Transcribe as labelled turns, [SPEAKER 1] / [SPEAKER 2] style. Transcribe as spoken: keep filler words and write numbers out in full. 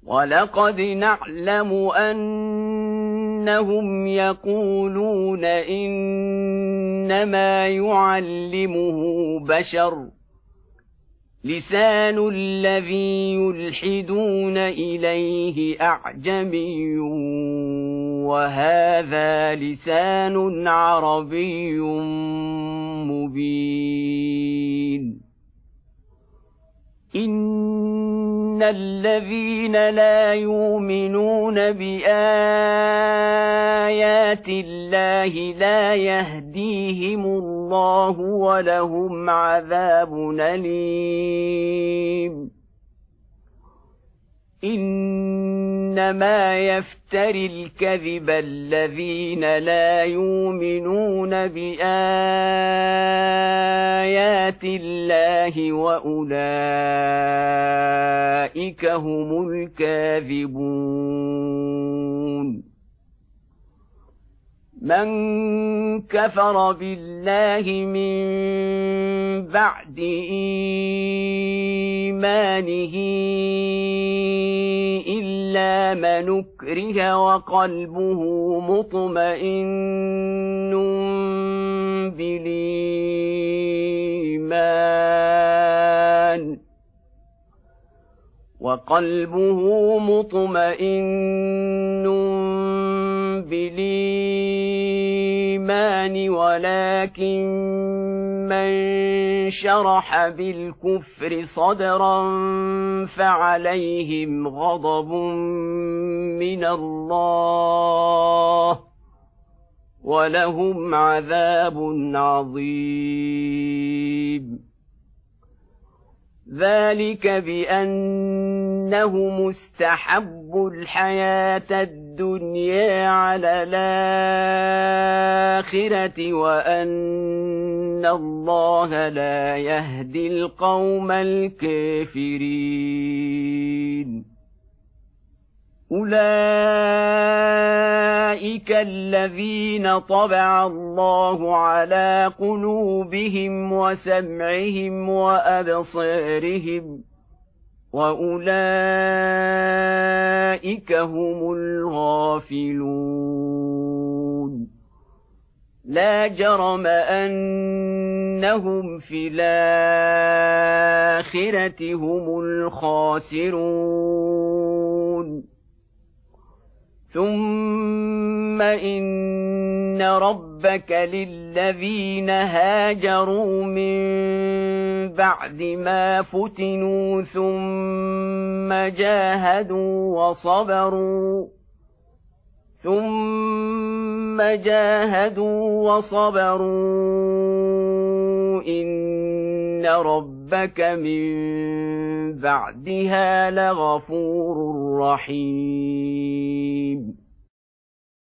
[SPEAKER 1] وَلَقَدْ نَعْلَمُ أَنَّهُمْ يَقُولُونَ إِنَّمَا يُعَلِّمُهُ بَشَرٌ لِسَانُ الَّذِي يُلْحِدُونَ إِلَيْهِ أَعْجَمِيٌّ وَهَذَا لِسَانٌ عَرَبِيٌّ مُبِينٌ إِنَّ الَّذِينَ لَا يُؤْمِنُونَ بِآيَاتِ اللَّهِ لَا يَهْدِيهِمُ اللَّهُ وَلَهُمْ عَذَابٌ أَلِيمٌ إِنَّمَا يَفْتَرِي الْكَذِبَ الَّذِينَ لَا يُؤْمِنُونَ بِآيَاتِ اللَّهِ وَأُولَئِكَ هُمُ الْكَاذِبُونَ مَنْ كَفَرَ بِاللَّهِ مِنْ بَعْدِ إِيمَانِهِ إِلَّا مَنْ أُكْرِهَ وَقَلْبُهُ مُطْمَئِنٌّ بِالْإِيمَانِ وَقَلْبُهُ مُطْمَئِنٌّ بِالْإِيمَانِ وَلَكِنْ مَنْ شَرَحَ بِالْكُفْرِ صَدْرًا فَعَلَيْهِمْ غَضَبٌ مِنَ اللَّهِ وَلَهُمْ عَذَابٌ عَظِيمٌ ذَلِكَ بِأَنَّهُمُ اسْتَحَبُّوا الْحَيَاةَ الدُّنْيَا عَلَى الْآخِرَةِ وَأَنَّ اللَّهَ لَا يَهْدِي الْقَوْمَ الْكَافِرِينَ أُولَئِكَ الَّذِينَ طَبَعَ اللَّهُ عَلَى قُلُوبِهِمْ وَسَمْعِهِمْ وَأَبْصَارِهِمْ وَأُولَئِكَ هُمُ الْغَافِلُونَ لَا جَرَمَ أَنَّهُمْ فِي الْآخِرَةِ هُمُ الْخَاسِرُونَ ثُمَّ إِنَّ رَبَّكَ لِلَّذِينَ هَاجَرُوا مِن بَعْدِ مَا فُتِنُوا ثُمَّ جَاهَدُوا وَصَبَرُوا ثُمَّ جَاهَدُوا وَصَبَرُوا إِنَّ رَبَّكَ مِن بَعْدِهَا لَغَفُورٌ رَّحِيمٌ